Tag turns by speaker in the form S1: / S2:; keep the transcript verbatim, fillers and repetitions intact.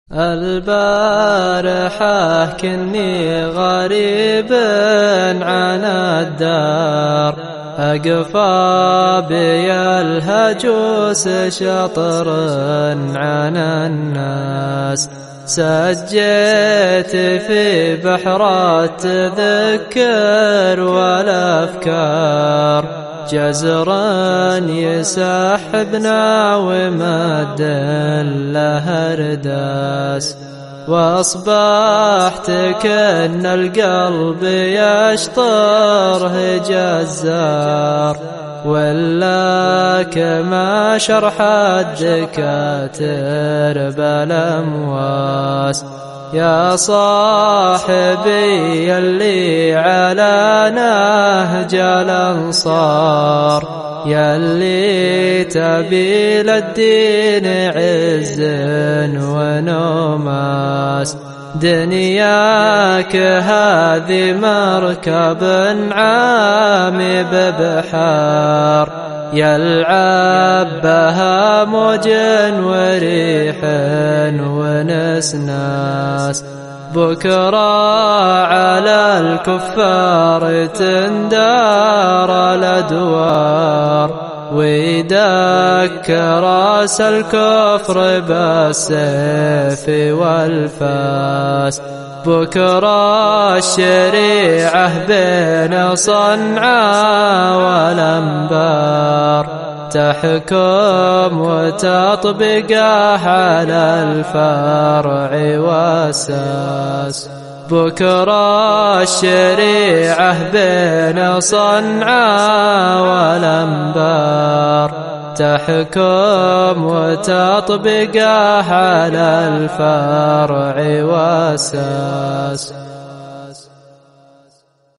S1: البارحة كني غريب عن الدار، أقفى بي الهجوس شطر عن الناس. سجيت في بحر التذكر والأفكار، جزرا يسحبنا ومد له رداس. وأصبحت كأن القلب يشطره جزار، ولا كما شرح الدكاتر بالأمواس. يا صاحبي اللي على نهج الأنصار، ياللي تبي للدين عز ونماس. دنياك هذه مركب عامي ببحار، يلعب بها موج وريح ونسناس. بكرة على الكفار تندار الأدوار، ويدك راس الكفر بالسيف والفاس. بكرة الشريعة بين صنعاء والأنبار، تحكم وتطبقه على الفرع والساس. بكرة الشريعة بين صنعاء والأنبار، تحكم وتطبقه على الفرع والساس.